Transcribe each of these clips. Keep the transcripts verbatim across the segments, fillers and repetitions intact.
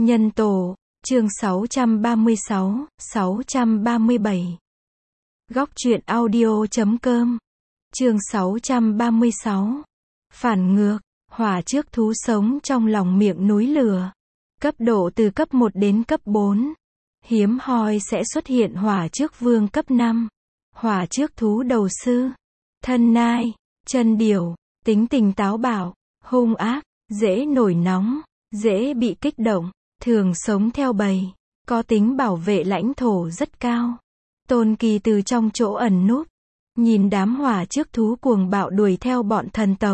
Nhân tổ, chương sáu trăm ba mươi sáu, sáu trăm ba mươi bảy. Góc truyện audio chấm com. Chương sáu trăm ba mươi sáu. Phản ngược, hỏa trước thú sống trong lòng miệng núi lửa. Cấp độ từ cấp một đến cấp bốn. Hiếm hoi sẽ xuất hiện hỏa trước vương cấp năm. Hỏa trước thú đầu sư. Thân nai, chân điểu, tính tình táo bạo, hung ác, dễ nổi nóng, dễ bị kích động, thường sống theo bầy, có tính bảo vệ lãnh thổ rất cao. Tôn Kỳ từ trong chỗ ẩn núp, nhìn đám hỏa trước thú cuồng bạo đuổi theo bọn thần tộc.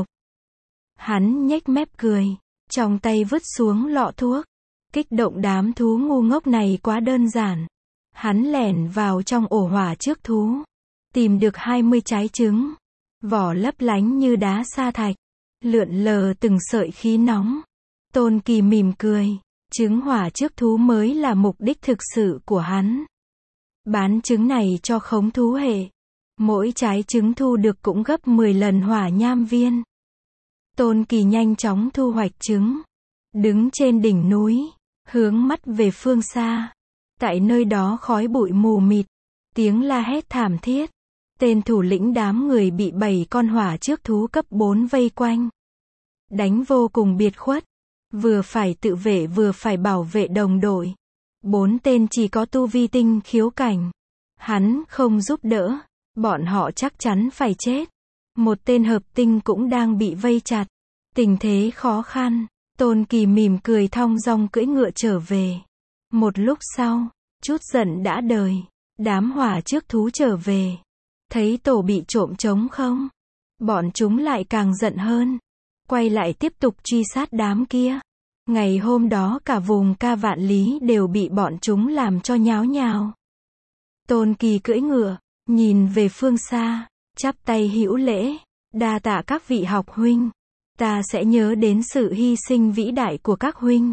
Hắn nhếch mép cười, trong tay vứt xuống lọ thuốc. Kích động đám thú ngu ngốc này quá đơn giản. Hắn lẻn vào trong ổ hỏa trước thú, tìm được hai mươi trái trứng, vỏ lấp lánh như đá sa thạch, lượn lờ từng sợi khí nóng. Tôn Kỳ mỉm cười, trứng hỏa trước thú mới là mục đích thực sự của hắn. Bán trứng này cho khống thú hệ, mỗi trái trứng thu được cũng gấp mười lần hỏa nham viên. Tôn Kỳ nhanh chóng thu hoạch trứng, đứng trên đỉnh núi, hướng mắt về phương xa. Tại nơi đó khói bụi mù mịt, tiếng la hét thảm thiết. Tên thủ lĩnh đám người bị bảy con hỏa trước thú cấp bốn vây quanh. Đánh vô cùng biệt khuất, vừa phải tự vệ vừa phải bảo vệ đồng đội. Bốn tên chỉ có tu vi tinh khiếu cảnh. Hắn không giúp đỡ, bọn họ chắc chắn phải chết. Một tên hợp tinh cũng đang bị vây chặt. Tình thế khó khăn, Tôn Kỳ mỉm cười thong dong cưỡi ngựa trở về. Một lúc sau, chút giận đã đời, đám hỏa trước thú trở về. Thấy tổ bị trộm trống không? Bọn chúng lại càng giận hơn. Quay lại tiếp tục truy sát đám kia. Ngày hôm đó cả vùng ca vạn lý đều bị bọn chúng làm cho nháo nhào. Tôn Kỳ cưỡi ngựa, nhìn về phương xa, chắp tay hữu lễ, đa tạ các vị học huynh. Ta sẽ nhớ đến sự hy sinh vĩ đại của các huynh.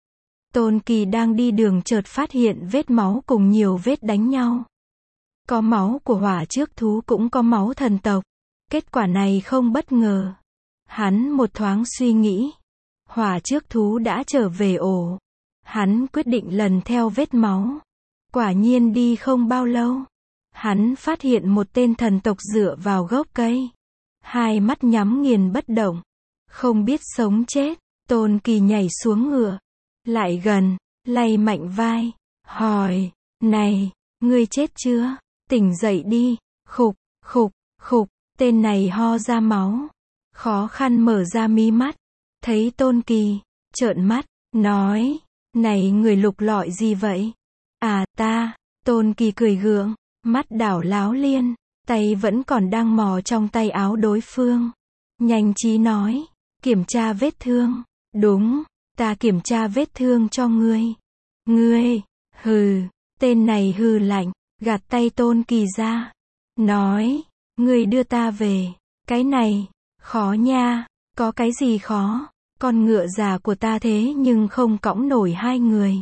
Tôn Kỳ đang đi đường chợt phát hiện vết máu cùng nhiều vết đánh nhau. Có máu của hỏa trước thú cũng có máu thần tộc. Kết quả này không bất ngờ. Hắn một thoáng suy nghĩ. Hỏa trước thú đã trở về ổ. Hắn quyết định lần theo vết máu. Quả nhiên đi không bao lâu. Hắn phát hiện một tên thần tộc dựa vào gốc cây. Hai mắt nhắm nghiền bất động. Không biết sống chết. Tôn Kỳ nhảy xuống ngựa. Lại gần, lay mạnh vai. Hỏi, này, ngươi chết chưa? Tỉnh dậy đi. Khục, khục, khục. Tên này ho ra máu. Khó khăn mở ra mí mắt. Thấy Tôn Kỳ, trợn mắt, nói, này người lục lọi gì vậy? À ta, Tôn Kỳ cười gượng, mắt đảo láo liên, tay vẫn còn đang mò trong tay áo đối phương. Nhanh trí nói, kiểm tra vết thương. Đúng, ta kiểm tra vết thương cho ngươi. Ngươi, hừ, tên này hừ lạnh, gạt tay Tôn Kỳ ra. Nói, ngươi đưa ta về. Cái này, khó nha. Có cái gì khó? Con ngựa già của ta thế nhưng không cõng nổi hai người.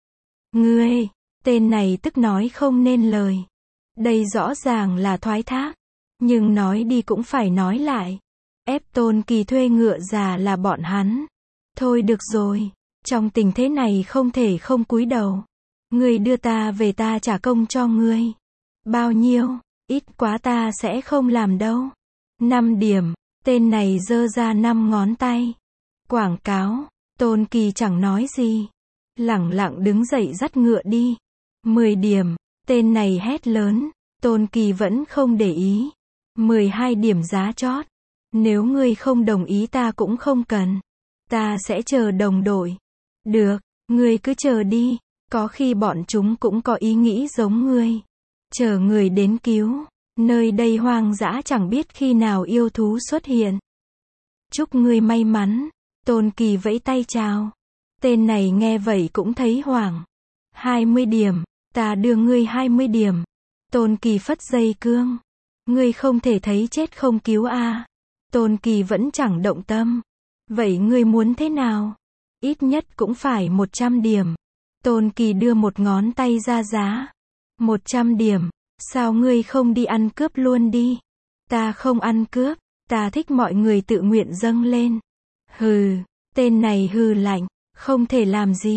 Ngươi, tên này tức nói không nên lời. Đây rõ ràng là thoái thác. Nhưng nói đi cũng phải nói lại. Ép Tôn Kỳ thuê ngựa già là bọn hắn. Thôi được rồi, trong tình thế này không thể không cúi đầu. Ngươi đưa ta về ta trả công cho ngươi. Bao nhiêu? Ít quá ta sẽ không làm đâu. Năm điểm. Tên này giơ ra năm ngón tay. Quảng cáo. Tôn Kỳ chẳng nói gì. Lẳng lặng đứng dậy dắt ngựa đi. Mười điểm. Tên này hét lớn. Tôn Kỳ vẫn không để ý. Mười hai điểm giá chót. Nếu ngươi không đồng ý ta cũng không cần. Ta sẽ chờ đồng đội. Được, ngươi cứ chờ đi. Có khi bọn chúng cũng có ý nghĩ giống ngươi. Chờ người đến cứu. Nơi đây hoang dã chẳng biết khi nào yêu thú xuất hiện. Chúc ngươi may mắn. Tôn Kỳ vẫy tay chào. Tên này nghe vậy cũng thấy hoảng. Hai mươi điểm. Ta đưa ngươi hai mươi điểm. Tôn Kỳ phất dây cương. Ngươi không thể thấy chết không cứu a. Tôn Kỳ vẫn chẳng động tâm. Vậy ngươi muốn thế nào? Ít nhất cũng phải một trăm điểm. Tôn Kỳ đưa một ngón tay ra giá. Một trăm điểm. Sao ngươi không đi ăn cướp luôn đi? Ta không ăn cướp. Ta thích mọi người tự nguyện dâng lên. Hừ, tên này hừ lạnh, không thể làm gì.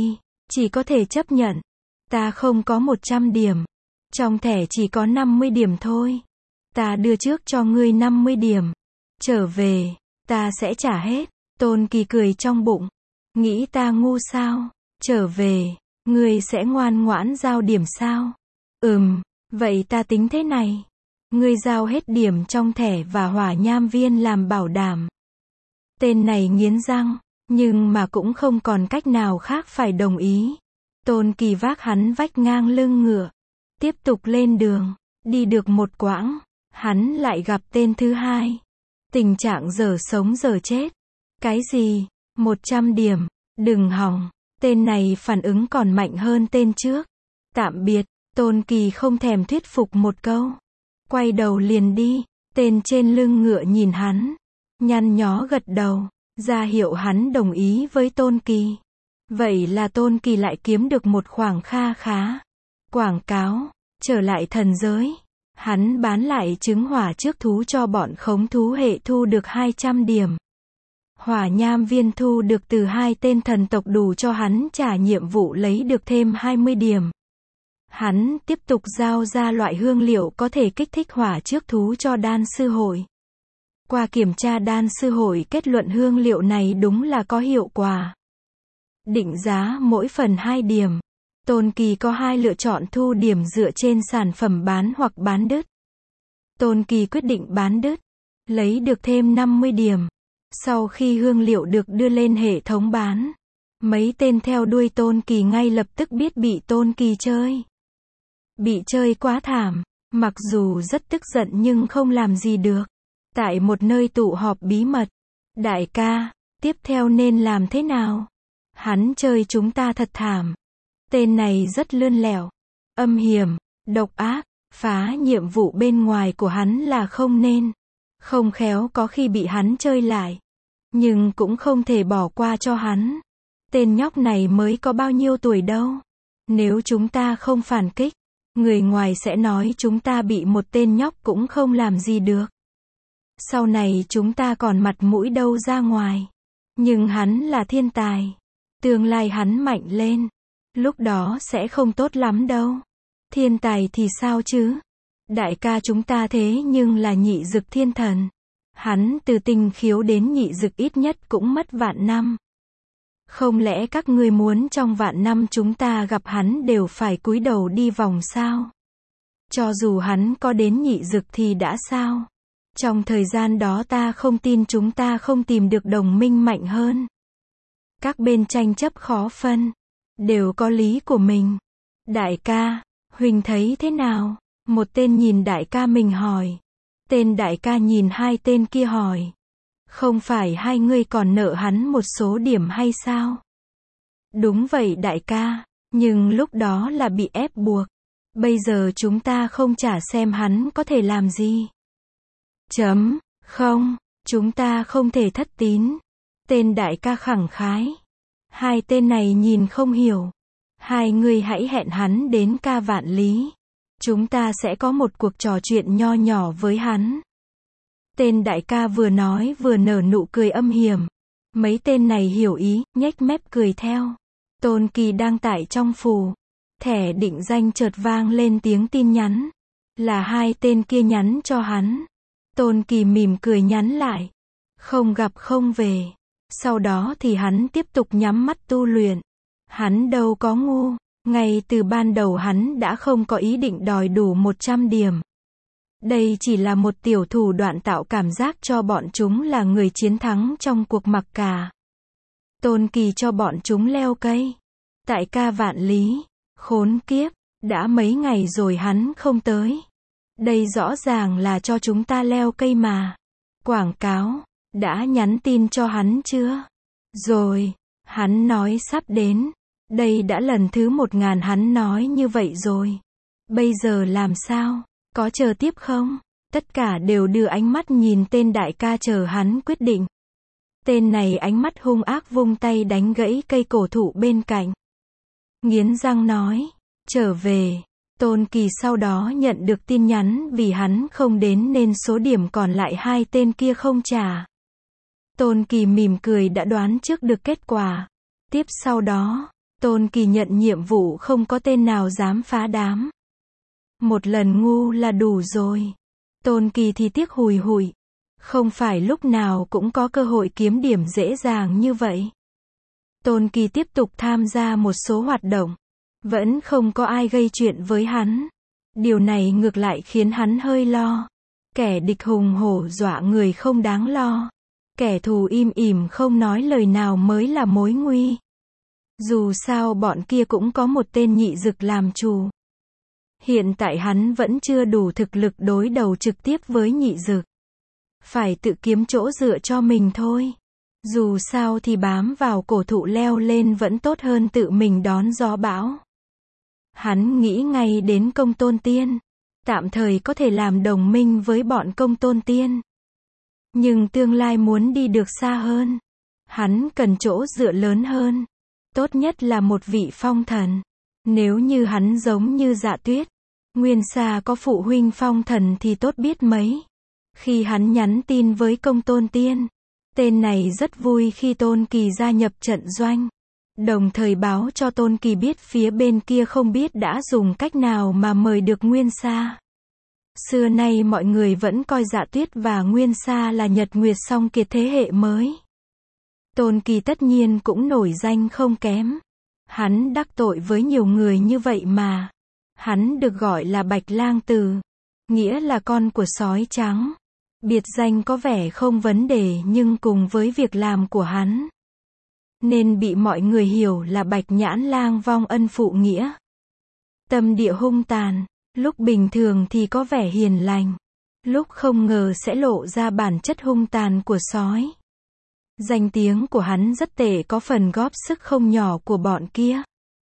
Chỉ có thể chấp nhận. Ta không có một trăm điểm. Trong thẻ chỉ có năm mươi điểm thôi. Ta đưa trước cho ngươi năm mươi điểm. Trở về, ta sẽ trả hết. Tôn Kỳ cười trong bụng. Nghĩ ta ngu sao? Trở về, ngươi sẽ ngoan ngoãn giao điểm sao? Ừm, vậy ta tính thế này. Ngươi giao hết điểm trong thẻ và hỏa nham viên làm bảo đảm. Tên này nghiến răng, nhưng mà cũng không còn cách nào khác phải đồng ý. Tôn Kỳ vác hắn vách ngang lưng ngựa. Tiếp tục lên đường. Đi được một quãng, hắn lại gặp tên thứ hai. Tình trạng dở sống dở chết. Cái gì? một trăm điểm. Đừng hòng. Tên này phản ứng còn mạnh hơn tên trước. Tạm biệt. Tôn Kỳ không thèm thuyết phục một câu. Quay đầu liền đi. Tên trên lưng ngựa nhìn hắn. Nhăn nhó gật đầu. Ra hiệu hắn đồng ý với Tôn Kỳ. Vậy là Tôn Kỳ lại kiếm được một khoản kha khá. Quảng cáo. Trở lại thần giới. Hắn bán lại trứng hỏa trước thú cho bọn khống thú hệ thu được hai trăm điểm. Hỏa nham viên thu được từ hai tên thần tộc đủ cho hắn trả nhiệm vụ lấy được thêm hai mươi điểm. Hắn tiếp tục giao ra loại hương liệu có thể kích thích hỏa trước thú cho đan sư hội. Qua kiểm tra đan sư hội kết luận hương liệu này đúng là có hiệu quả. Định giá mỗi phần hai điểm. Tôn Kỳ có hai lựa chọn thu điểm dựa trên sản phẩm bán hoặc bán đứt. Tôn Kỳ quyết định bán đứt. Lấy được thêm năm mươi điểm. Sau khi hương liệu được đưa lên hệ thống bán, mấy tên theo đuôi Tôn Kỳ ngay lập tức biết bị Tôn Kỳ chơi. Bị chơi quá thảm. Mặc dù rất tức giận nhưng không làm gì được. Tại một nơi tụ họp bí mật. Đại ca, tiếp theo nên làm thế nào? Hắn chơi chúng ta thật thảm. Tên này rất lươn lẹo, âm hiểm, độc ác, phá nhiệm vụ bên ngoài của hắn là không nên. Không khéo có khi bị hắn chơi lại. Nhưng cũng không thể bỏ qua cho hắn. Tên nhóc này mới có bao nhiêu tuổi đâu. Nếu chúng ta không phản kích, người ngoài sẽ nói chúng ta bị một tên nhóc cũng không làm gì được. Sau này chúng ta còn mặt mũi đâu ra ngoài. Nhưng hắn là thiên tài. Tương lai hắn mạnh lên. Lúc đó sẽ không tốt lắm đâu. Thiên tài thì sao chứ? Đại ca chúng ta thế nhưng là nhị dực thiên thần. Hắn từ tinh khiếu đến nhị dực ít nhất cũng mất vạn năm. Không lẽ các ngươi muốn trong vạn năm chúng ta gặp hắn đều phải cúi đầu đi vòng sao? Cho dù hắn có đến nhị dực thì đã sao? Trong thời gian đó ta không tin chúng ta không tìm được đồng minh mạnh hơn. Các bên tranh chấp khó phân. Đều có lý của mình. Đại ca, Huỳnh thấy thế nào? Một tên nhìn đại ca mình hỏi. Tên đại ca nhìn hai tên kia hỏi. Không phải hai ngươi còn nợ hắn một số điểm hay sao? Đúng vậy đại ca, nhưng lúc đó là bị ép buộc. Bây giờ chúng ta không trả xem hắn có thể làm gì. Chấm, không, chúng ta không thể thất tín. Tên đại ca khẳng khái. Hai tên này nhìn không hiểu. Hai người hãy hẹn hắn đến ca vạn lý. Chúng ta sẽ có một cuộc trò chuyện nho nhỏ với hắn. Tên đại ca vừa nói vừa nở nụ cười âm hiểm. Mấy tên này hiểu ý, nhếch mép cười theo. Tôn Kỳ đang tải trong phù. Thẻ định danh chợt vang lên tiếng tin nhắn. Là hai tên kia nhắn cho hắn. Tôn Kỳ mỉm cười nhắn lại. Không gặp không về. Sau đó thì hắn tiếp tục nhắm mắt tu luyện. Hắn đâu có ngu. Ngay từ ban đầu hắn đã không có ý định đòi đủ một trăm điểm. Đây chỉ là một tiểu thủ đoạn tạo cảm giác cho bọn chúng là người chiến thắng trong cuộc mặc cả. Tôn Kỳ cho bọn chúng leo cây. Tại ca vạn lý. Khốn kiếp. Đã mấy ngày rồi hắn không tới. Đây rõ ràng là cho chúng ta leo cây mà. Quảng cáo. Đã nhắn tin cho hắn chưa? Rồi. Hắn nói sắp đến. Đây đã lần thứ một ngàn hắn nói như vậy rồi. Bây giờ làm sao? Có chờ tiếp không? Tất cả đều đưa ánh mắt nhìn tên đại ca chờ hắn quyết định. Tên này ánh mắt hung ác vung tay đánh gãy cây cổ thụ bên cạnh. Nghiến răng nói. Trở về. Tôn Kỳ sau đó nhận được tin nhắn vì hắn không đến nên số điểm còn lại hai tên kia không trả. Tôn Kỳ mỉm cười đã đoán trước được kết quả. Tiếp sau đó, Tôn Kỳ nhận nhiệm vụ không có tên nào dám phá đám. Một lần ngu là đủ rồi. Tôn Kỳ thì tiếc hùi hụi. Không phải lúc nào cũng có cơ hội kiếm điểm dễ dàng như vậy. Tôn Kỳ tiếp tục tham gia một số hoạt động. Vẫn không có ai gây chuyện với hắn. Điều này ngược lại khiến hắn hơi lo. Kẻ địch hùng hổ dọa người không đáng lo. Kẻ thù im ỉm không nói lời nào mới là mối nguy. Dù sao bọn kia cũng có một tên nhị dực làm chủ. Hiện tại hắn vẫn chưa đủ thực lực đối đầu trực tiếp với nhị dực. Phải tự kiếm chỗ dựa cho mình thôi. Dù sao thì bám vào cổ thụ leo lên vẫn tốt hơn tự mình đón gió bão. Hắn nghĩ ngay đến Công Tôn Tiên. Tạm thời có thể làm đồng minh với bọn Công Tôn Tiên. Nhưng tương lai muốn đi được xa hơn. Hắn cần chỗ dựa lớn hơn. Tốt nhất là một vị phong thần. Nếu như hắn giống như Dạ Tuyết, Nguyên Sa có phụ huynh phong thần thì tốt biết mấy. Khi hắn nhắn tin với Công Tôn Tiên, tên này rất vui khi Tôn Kỳ gia nhập trận doanh. Đồng thời báo cho Tôn Kỳ biết phía bên kia không biết đã dùng cách nào mà mời được Nguyên Sa. Xưa nay mọi người vẫn coi Dạ Tuyết và Nguyên Sa là Nhật Nguyệt song kiệt thế hệ mới. Tôn Kỳ tất nhiên cũng nổi danh không kém. Hắn đắc tội với nhiều người như vậy mà. Hắn được gọi là Bạch Lang Tử, nghĩa là con của sói trắng. Biệt danh có vẻ không vấn đề nhưng cùng với việc làm của hắn, nên bị mọi người hiểu là Bạch Nhãn Lang vong ân phụ nghĩa. Tâm địa hung tàn, lúc bình thường thì có vẻ hiền lành, lúc không ngờ sẽ lộ ra bản chất hung tàn của sói. Danh tiếng của hắn rất tệ, có phần góp sức không nhỏ của bọn kia.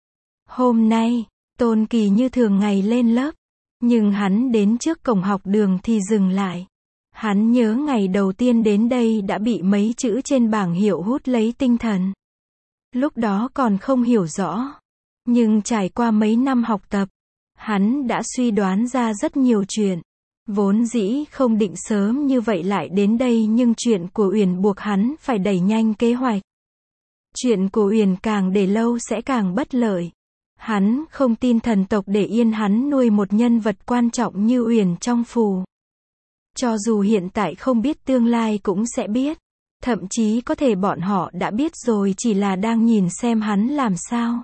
Hôm nay, Tôn Kỳ như thường ngày lên lớp, nhưng hắn đến trước cổng học đường thì dừng lại. Hắn nhớ ngày đầu tiên đến đây đã bị mấy chữ trên bảng hiệu hút lấy tinh thần. Lúc đó còn không hiểu rõ, nhưng trải qua mấy năm học tập, hắn đã suy đoán ra rất nhiều chuyện. Vốn dĩ không định sớm như vậy lại đến đây nhưng chuyện của Uyển buộc hắn phải đẩy nhanh kế hoạch. Chuyện của Uyển càng để lâu sẽ càng bất lợi. Hắn không tin thần tộc để yên hắn nuôi một nhân vật quan trọng như Uyển trong phù. Cho dù hiện tại không biết tương lai cũng sẽ biết. Thậm chí có thể bọn họ đã biết rồi, chỉ là đang nhìn xem hắn làm sao.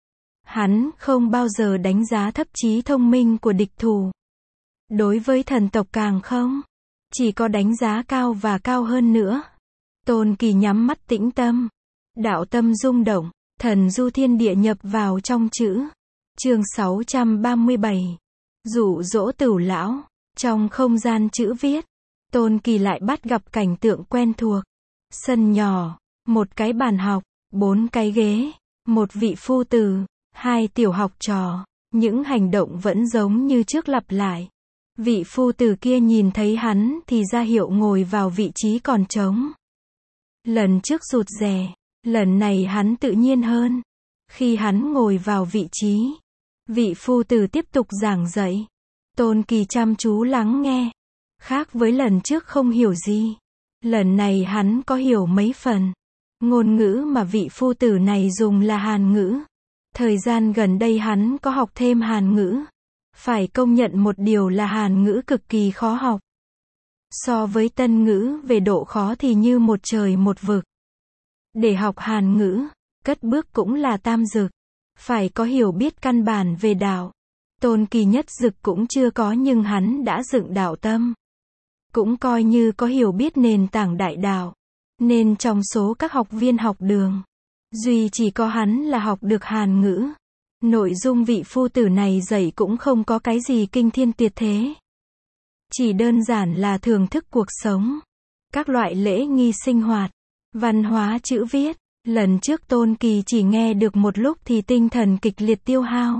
Hắn không bao giờ đánh giá thấp trí thông minh của địch thủ. Đối với thần tộc càng không. Chỉ có đánh giá cao và cao hơn nữa. Tôn Kỳ nhắm mắt tĩnh tâm. Đạo tâm rung động. Thần du thiên địa nhập vào trong chữ. Chương sáu trăm ba mươi bảy. Dụ dỗ Tửu lão. Trong không gian chữ viết, Tôn Kỳ lại bắt gặp cảnh tượng quen thuộc. Sân nhỏ, một cái bàn học, bốn cái ghế, một vị phu tử, hai tiểu học trò. Những hành động vẫn giống như trước lặp lại. Vị phu tử kia nhìn thấy hắn thì ra hiệu ngồi vào vị trí còn trống. Lần trước rụt rè, lần này hắn tự nhiên hơn. Khi hắn ngồi vào vị trí, vị phu tử tiếp tục giảng dạy. Tôn Kỳ chăm chú lắng nghe. Khác với lần trước không hiểu gì. Lần này hắn có hiểu mấy phần. Ngôn ngữ mà vị phu tử này dùng là Hàn ngữ. Thời gian gần đây hắn có học thêm Hàn ngữ. Phải công nhận một điều là Hàn ngữ cực kỳ khó học. So với Tân ngữ về độ khó thì như một trời một vực. Để học Hàn ngữ, cất bước cũng là tam dực. Phải có hiểu biết căn bản về đạo. Tôn Kỳ nhất dực cũng chưa có nhưng hắn đã dựng đạo tâm. Cũng coi như có hiểu biết nền tảng đại đạo. Nên trong số các học viên học đường, duy chỉ có hắn là học được Hàn ngữ. Nội dung vị phu tử này dạy cũng không có cái gì kinh thiên tuyệt thế. Chỉ đơn giản là thưởng thức cuộc sống. Các loại lễ nghi sinh hoạt, văn hóa chữ viết. Lần trước Tôn Kỳ chỉ nghe được một lúc thì tinh thần kịch liệt tiêu hao.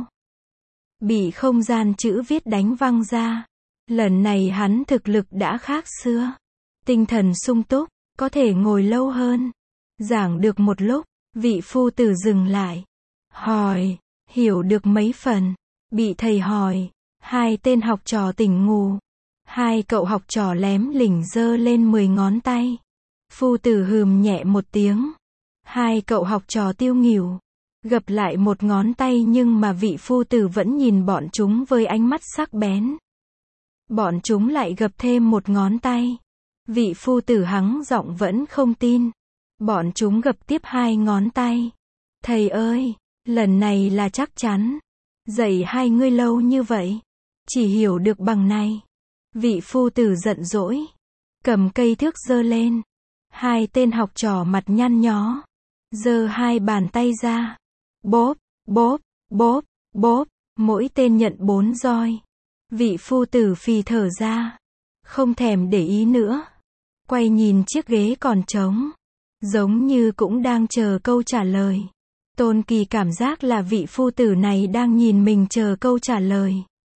Bị không gian chữ viết đánh văng ra. Lần này hắn thực lực đã khác xưa. Tinh thần sung túc, có thể ngồi lâu hơn. Giảng được một lúc, vị phu tử dừng lại. Hỏi, hiểu được mấy phần. Bị thầy hỏi, hai tên học trò tỉnh ngủ. Hai cậu học trò lém lỉnh giơ lên mười ngón tay. Phu tử hừm nhẹ một tiếng. Hai cậu học trò tiêu nghỉu. gập lại một ngón tay nhưng mà vị phu tử vẫn nhìn bọn chúng với ánh mắt sắc bén. Bọn chúng lại gập thêm một ngón tay. Vị phu tử hắng giọng vẫn không tin. Bọn chúng gập tiếp hai ngón tay. Thầy ơi, lần này là chắc chắn. Dạy hai ngươi lâu như vậy, chỉ hiểu được bằng này. Vị phu tử giận dỗi, cầm cây thước giơ lên. Hai tên học trò mặt nhăn nhó, giơ hai bàn tay ra. Bóp, bóp, bóp, bóp, mỗi tên nhận bốn roi. Vị phu tử phì thở ra, không thèm để ý nữa. Quay nhìn chiếc ghế còn trống, giống như cũng đang chờ câu trả lời. Tôn Kỳ cảm giác là vị phu tử này đang nhìn mình chờ câu trả lời.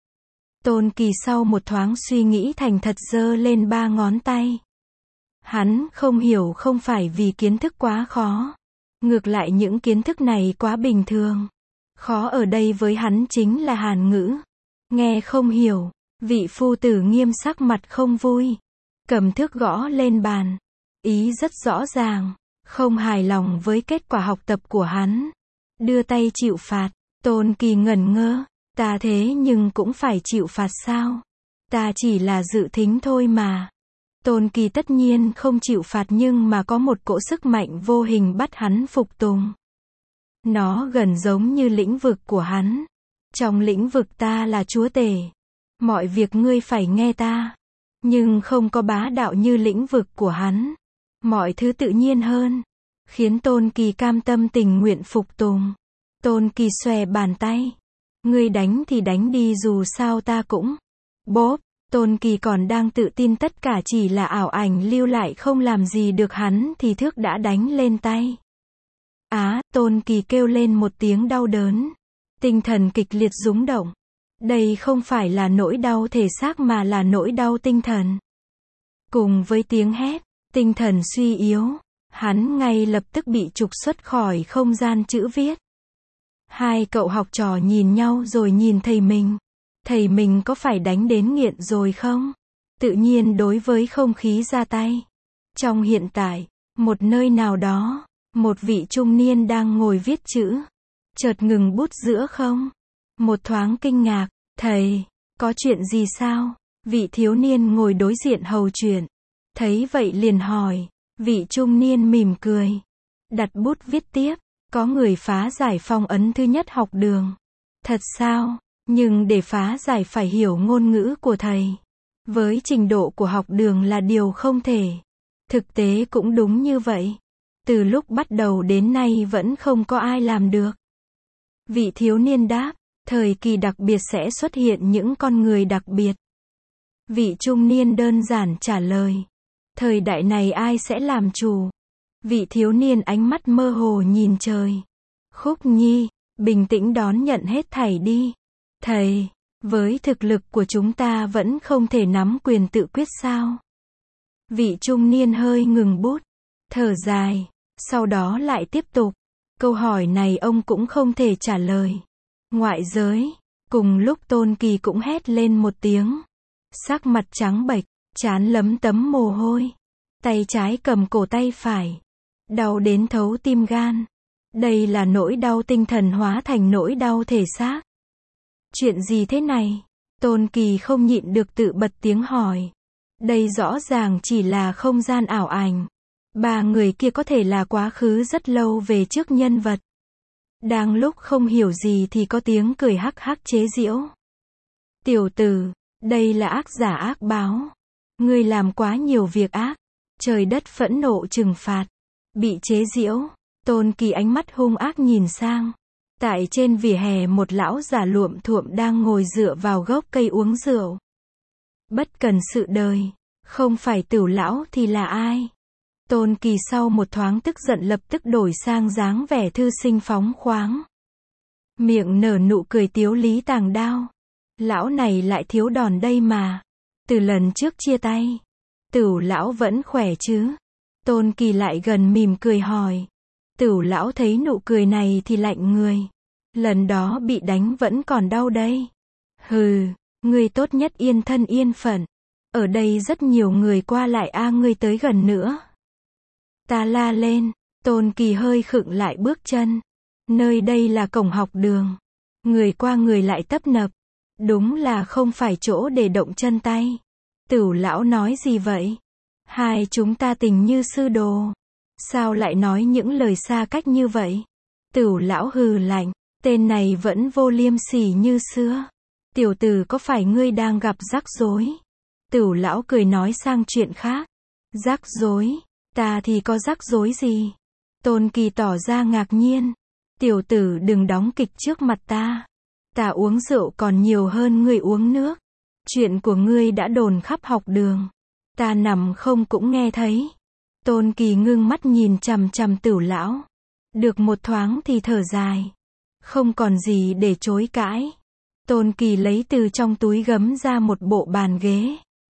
Tôn Kỳ sau một thoáng suy nghĩ thành thật giơ lên ba ngón tay. Hắn không hiểu không phải vì kiến thức quá khó. Ngược lại những kiến thức này quá bình thường. Khó ở đây với hắn chính là Hàn ngữ. Nghe không hiểu, vị phu tử nghiêm sắc mặt không vui. Cầm thước gõ lên bàn. Ý rất rõ ràng, không hài lòng với kết quả học tập của hắn. Đưa tay chịu phạt. Tôn Kỳ ngẩn ngơ. Ta thế nhưng cũng phải chịu phạt sao? Ta chỉ là dự thính thôi mà. Tôn Kỳ tất nhiên không chịu phạt nhưng mà có một cỗ sức mạnh vô hình bắt hắn phục tùng. Nó gần giống như lĩnh vực của hắn. Trong lĩnh vực ta là chúa tể. Mọi việc ngươi phải nghe ta. Nhưng không có bá đạo như lĩnh vực của hắn. Mọi thứ tự nhiên hơn. Khiến Tôn Kỳ cam tâm tình nguyện phục tùng. Tôn Kỳ xòe bàn tay. Ngươi đánh thì đánh đi dù sao ta cũng. Bóp, Tôn Kỳ còn đang tự tin tất cả chỉ là ảo ảnh lưu lại không làm gì được hắn thì thước đã đánh lên tay. Á, Tôn Kỳ kêu lên một tiếng đau đớn. Tinh thần kịch liệt rúng động. Đây không phải là nỗi đau thể xác mà là nỗi đau tinh thần. Cùng với tiếng hét, tinh thần suy yếu, hắn ngay lập tức bị trục xuất khỏi không gian chữ viết. Hai cậu học trò nhìn nhau rồi nhìn thầy mình. Thầy mình có phải đánh đến nghiện rồi không? Tự nhiên đối với không khí ra tay. Trong hiện tại, một nơi nào đó, một vị trung niên đang ngồi viết chữ. Chợt ngừng bút giữa không? Một thoáng kinh ngạc, thầy, có chuyện gì sao? Vị thiếu niên ngồi đối diện hầu chuyện. Thấy vậy liền hỏi, vị trung niên mỉm cười. Đặt bút viết tiếp. Có người phá giải phong ấn thứ nhất học đường. Thật sao? Nhưng để phá giải phải hiểu ngôn ngữ của thầy. Với trình độ của học đường là điều không thể. Thực tế cũng đúng như vậy. Từ lúc bắt đầu đến nay vẫn không có ai làm được. Vị thiếu niên đáp, thời kỳ đặc biệt sẽ xuất hiện những con người đặc biệt. Vị trung niên đơn giản trả lời. Thời đại này ai sẽ làm chủ? Vị thiếu niên ánh mắt mơ hồ nhìn trời. Khúc Nhi, bình tĩnh đón nhận hết thảy đi. Thầy, với thực lực của chúng ta vẫn không thể nắm quyền tự quyết sao? Vị trung niên hơi ngừng bút, thở dài, sau đó lại tiếp tục. Câu hỏi này ông cũng không thể trả lời. Ngoại giới, cùng lúc Tôn Kỳ cũng hét lên một tiếng. Sắc mặt trắng bệch, trán lấm tấm mồ hôi. Tay trái cầm cổ tay phải. Đau đến thấu tim gan. Đây là nỗi đau tinh thần hóa thành nỗi đau thể xác. Chuyện gì thế này? Tôn Kỳ không nhịn được tự bật tiếng hỏi. Đây rõ ràng chỉ là không gian ảo ảnh. Ba người kia có thể là quá khứ rất lâu về trước nhân vật. Đang lúc không hiểu gì thì có tiếng cười hắc hắc chế giễu. Tiểu tử, đây là ác giả ác báo. Ngươi làm quá nhiều việc ác. Trời đất phẫn nộ trừng phạt. Bị chế giễu. Tôn Kỳ ánh mắt hung ác nhìn sang. Tại trên vỉa hè một lão già luộm thuộm đang ngồi dựa vào gốc cây uống rượu. Bất cần sự đời. Không phải Tửu lão thì là ai? Tôn Kỳ sau một thoáng tức giận lập tức đổi sang dáng vẻ thư sinh phóng khoáng. Miệng nở nụ cười tiếu lý tàng đao. Lão này lại thiếu đòn đây mà. Từ lần trước chia tay. Tửu lão vẫn khỏe chứ? Tôn Kỳ lại gần mỉm cười hỏi. Tửu lão thấy nụ cười này thì lạnh người. Lần đó bị đánh vẫn còn đau đây. Hừ, ngươi tốt nhất yên thân yên phận. Ở đây rất nhiều người qua lại a ngươi tới gần nữa. Ta la lên, Tôn Kỳ hơi khựng lại bước chân. Nơi đây là cổng học đường. Người qua người lại tấp nập. Đúng là không phải chỗ để động chân tay. Tửu lão nói gì vậy? Hai chúng ta tình như sư đồ. Sao lại nói những lời xa cách như vậy? Tửu lão hừ lạnh. Tên này vẫn vô liêm sỉ như xưa. Tiểu tử có phải ngươi đang gặp rắc rối? Tửu lão cười nói sang chuyện khác. Rắc rối? Ta thì có rắc rối gì? Tôn Kỳ tỏ ra ngạc nhiên. Tiểu tử đừng đóng kịch trước mặt ta. Ta uống rượu còn nhiều hơn ngươi uống nước. Chuyện của ngươi đã đồn khắp học đường. Ta nằm không cũng nghe thấy. Tôn Kỳ ngưng mắt nhìn chằm chằm Tửu lão. Được một thoáng thì thở dài. Không còn gì để chối cãi. Tôn Kỳ lấy từ trong túi gấm ra một bộ bàn ghế.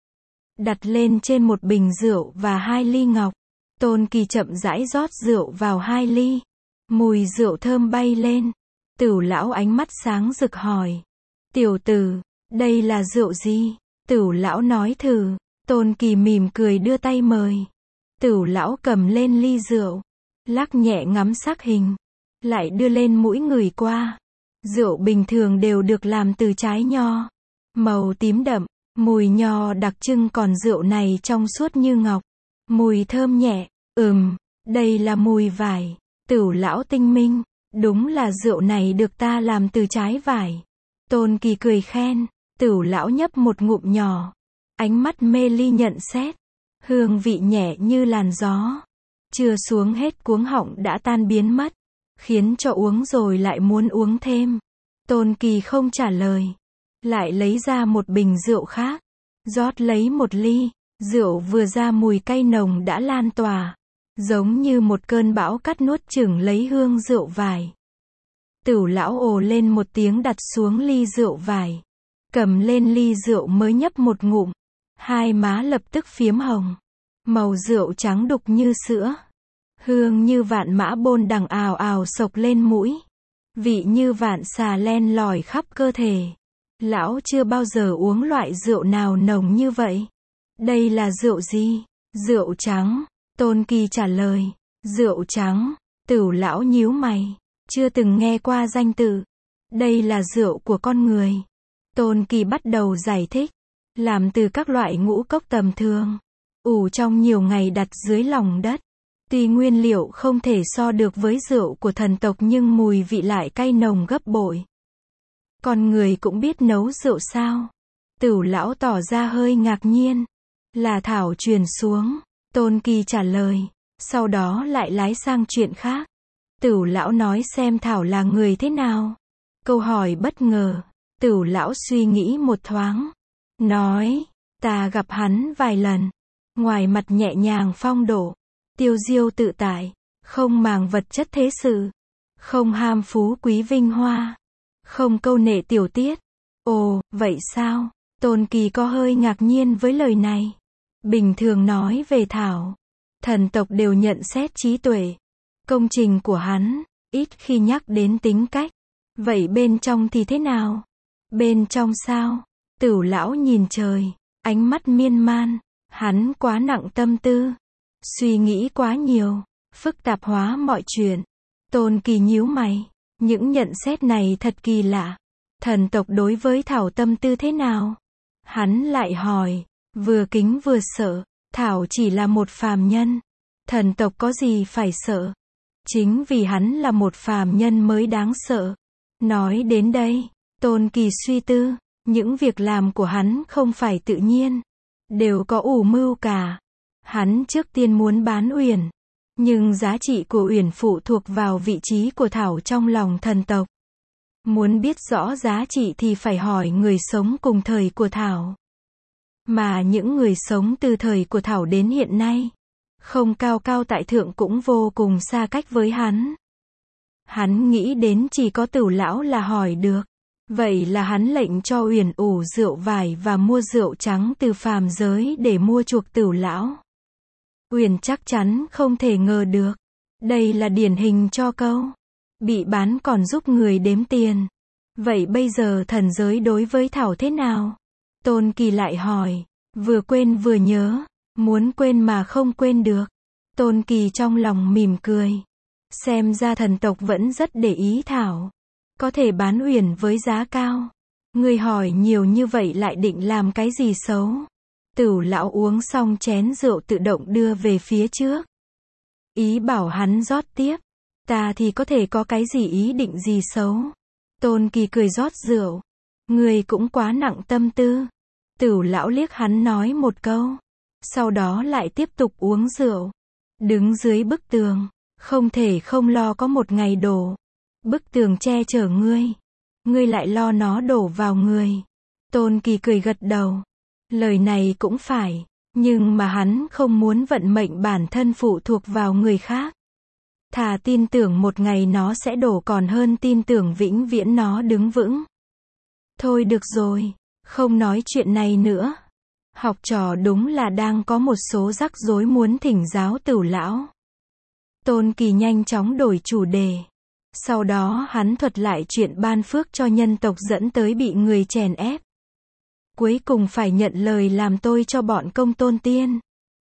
Đặt lên trên một bình rượu và hai ly ngọc. Tôn Kỳ chậm rãi rót rượu vào hai ly. Mùi rượu thơm bay lên. Tửu lão ánh mắt sáng rực hỏi. Tiểu tử, đây là rượu gì? Tửu lão nói thử. Tôn Kỳ mỉm cười đưa tay mời. Tửu lão cầm lên ly rượu. Lắc nhẹ ngắm sắc hình. Lại đưa lên mũi ngửi qua. Rượu bình thường đều được làm từ trái nho. Màu tím đậm. Mùi nho đặc trưng, còn rượu này trong suốt như ngọc. Mùi thơm nhẹ. Ừm, đây là mùi vải. Tửu lão tinh minh. Đúng là rượu này được ta làm từ trái vải. Tôn Kỳ cười khen. Tửu lão nhấp một ngụm nhỏ. Ánh mắt mê ly nhận xét. Hương vị nhẹ như làn gió. Chưa xuống hết cuống họng đã tan biến mất. Khiến cho uống rồi lại muốn uống thêm. Tôn Kỳ không trả lời. Lại lấy ra một bình rượu khác. Rót lấy một ly. Rượu vừa ra mùi cay nồng đã lan tỏa. Giống như một cơn bão cắt nuốt chửng lấy hương rượu vải. Tửu lão ồ lên một tiếng đặt xuống ly rượu vải. Cầm lên ly rượu mới nhấp một ngụm. Hai má lập tức phiếm hồng. Màu rượu trắng đục như sữa. Hương như vạn mã bôn đằng ào ào xộc lên mũi. Vị như vạn xà len lỏi khắp cơ thể. Lão chưa bao giờ uống loại rượu nào nồng như vậy. Đây là rượu gì? Rượu trắng. Tôn Kỳ trả lời. Rượu trắng. Tửu lão nhíu mày. Chưa từng nghe qua danh tự. Đây là rượu của con người. Tôn Kỳ bắt đầu giải thích. Làm từ các loại ngũ cốc tầm thường. Ủ trong nhiều ngày đặt dưới lòng đất. Tuy nguyên liệu không thể so được với rượu của thần tộc nhưng mùi vị lại cay nồng gấp bội. Con người cũng biết nấu rượu sao? Tửu lão tỏ ra hơi ngạc nhiên. Là Thảo truyền xuống. Tôn Kỳ trả lời. Sau đó lại lái sang chuyện khác. Tửu lão nói xem Thảo là người thế nào. Câu hỏi bất ngờ. Tửu lão suy nghĩ một thoáng. Nói. Ta gặp hắn vài lần. Ngoài mặt nhẹ nhàng phong độ. Tiêu diêu tự tại. Không màng vật chất thế sự. Không ham phú quý vinh hoa. Không câu nệ tiểu tiết. Ồ, vậy sao? Tôn Kỳ có hơi ngạc nhiên với lời này. Bình thường nói về Thảo. Thần tộc đều nhận xét trí tuệ. Công trình của hắn. Ít khi nhắc đến tính cách. Vậy bên trong thì thế nào? Bên trong sao? Tửu lão nhìn trời. Ánh mắt miên man. Hắn quá nặng tâm tư. Suy nghĩ quá nhiều. Phức tạp hóa mọi chuyện. Tôn Kỳ nhíu mày. Những nhận xét này thật kỳ lạ. Thần tộc đối với Thảo tâm tư thế nào? Hắn lại hỏi. Vừa kính vừa sợ. Thảo chỉ là một phàm nhân. Thần tộc có gì phải sợ? Chính vì hắn là một phàm nhân mới đáng sợ. Nói đến đây. Tôn Kỳ suy tư. Những việc làm của hắn không phải tự nhiên. Đều có ủ mưu cả. Hắn trước tiên muốn bán Uyển. Nhưng giá trị của Uyển phụ thuộc vào vị trí của Thảo trong lòng thần tộc. Muốn biết rõ giá trị thì phải hỏi người sống cùng thời của Thảo. Mà những người sống từ thời của Thảo đến hiện nay, không cao cao tại thượng cũng vô cùng xa cách với hắn. Hắn nghĩ đến chỉ có Tửu lão là hỏi được. Vậy là hắn lệnh cho Uyển ủ rượu vải và mua rượu trắng từ phàm giới để mua chuộc Tửu lão. Uyển chắc chắn không thể ngờ được. Đây là điển hình cho câu. Bị bán còn giúp người đếm tiền. Vậy bây giờ thần giới đối với Thảo thế nào? Tôn Kỳ lại hỏi. Vừa quên vừa nhớ. Muốn quên mà không quên được. Tôn Kỳ trong lòng mỉm cười. Xem ra thần tộc vẫn rất để ý thảo. Có thể bán uyển với giá cao. Ngươi hỏi nhiều như vậy lại định làm cái gì xấu? Tửu lão uống xong chén rượu tự động đưa về phía trước. Ý bảo hắn rót tiếp. Ta thì có thể có cái gì ý định gì xấu? Tôn Kỳ cười rót rượu. Ngươi cũng quá nặng tâm tư. Tửu lão liếc hắn nói một câu. Sau đó lại tiếp tục uống rượu. Đứng dưới bức tường. Không thể không lo có một ngày đổ. Bức tường che chở ngươi. Ngươi lại lo nó đổ vào người. Tôn Kỳ cười gật đầu. Lời này cũng phải. Nhưng mà hắn không muốn vận mệnh bản thân phụ thuộc vào người khác. Thà tin tưởng một ngày nó sẽ đổ còn hơn tin tưởng vĩnh viễn nó đứng vững. Thôi được rồi. Không nói chuyện này nữa. Học trò đúng là đang có một số rắc rối muốn thỉnh giáo Tửu lão. Tôn Kỳ nhanh chóng đổi chủ đề. Sau đó hắn thuật lại chuyện ban phước cho nhân tộc dẫn tới bị người chèn ép. Cuối cùng phải nhận lời làm tôi cho bọn Công Tôn Tiên.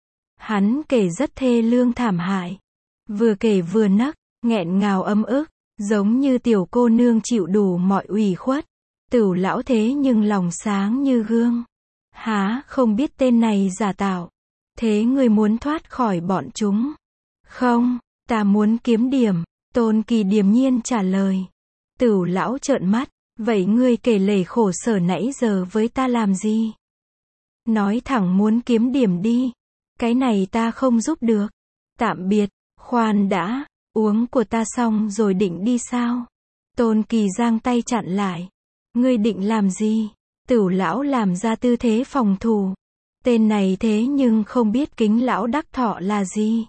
Hắn kể rất thê lương thảm hại. Vừa kể vừa nấc, nghẹn ngào ấm ức, giống như tiểu cô nương chịu đủ mọi ủy khuất. Tửu lão thế nhưng lòng sáng như gương. Há, không biết tên này giả tạo. Thế ngươi muốn thoát khỏi bọn chúng? Không, ta muốn kiếm điểm. Tôn Kỳ điềm nhiên trả lời. Tửu lão trợn mắt. Vậy ngươi kể lể khổ sở nãy giờ với ta làm gì? Nói thẳng muốn kiếm điểm đi. Cái này ta không giúp được. Tạm biệt. Khoan đã. Uống của ta xong rồi định đi sao? Tôn Kỳ giang tay chặn lại. Ngươi định làm gì? Tửu lão làm ra tư thế phòng thủ. Tên này thế nhưng không biết Kính lão đắc thọ là gì.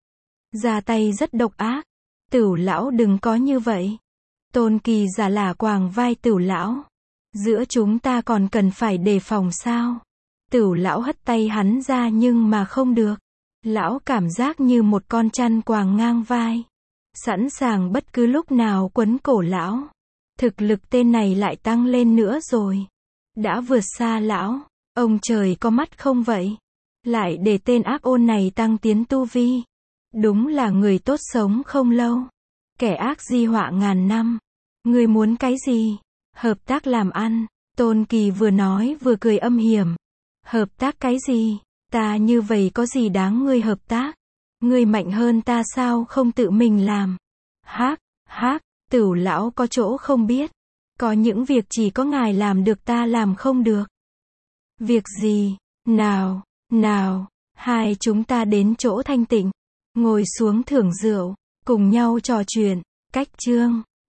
Ra tay rất độc ác. Tửu lão đừng có như vậy. Tôn Kỳ giả lả quàng vai Tửu lão. Giữa chúng ta còn cần phải đề phòng sao? Tửu lão hất tay hắn ra nhưng mà không được. Lão cảm giác như một con chăn quàng ngang vai. Sẵn sàng bất cứ lúc nào quấn cổ lão. Thực lực tên này lại tăng lên nữa rồi. Đã vượt xa lão. Ông trời có mắt không vậy? Lại để tên ác ôn này tăng tiến tu vi. Đúng là người tốt sống không lâu. Kẻ ác di họa ngàn năm. Ngươi muốn cái gì? Hợp tác làm ăn. Tôn Kỳ vừa nói vừa cười âm hiểm. Hợp tác cái gì? Ta như vậy có gì đáng ngươi hợp tác? Ngươi mạnh hơn ta sao không tự mình làm? Hác, hác, Tửu lão có chỗ không biết. Có những việc chỉ có ngài làm được ta làm không được. Việc gì? Nào, nào, hai chúng ta đến chỗ thanh tịnh. Ngồi xuống thưởng rượu, cùng nhau trò chuyện. Cách chương